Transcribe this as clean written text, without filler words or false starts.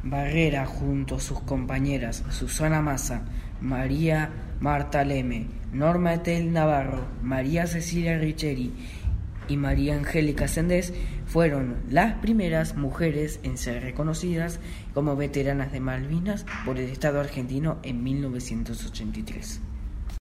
Barrera junto a sus compañeras Susana Massa, María Marta Leme, Norma Etel Navarro, María Cecilia Richeri y María Angélica Sendés fueron las primeras mujeres en ser reconocidas como veteranas de Malvinas por el Estado argentino en 1983.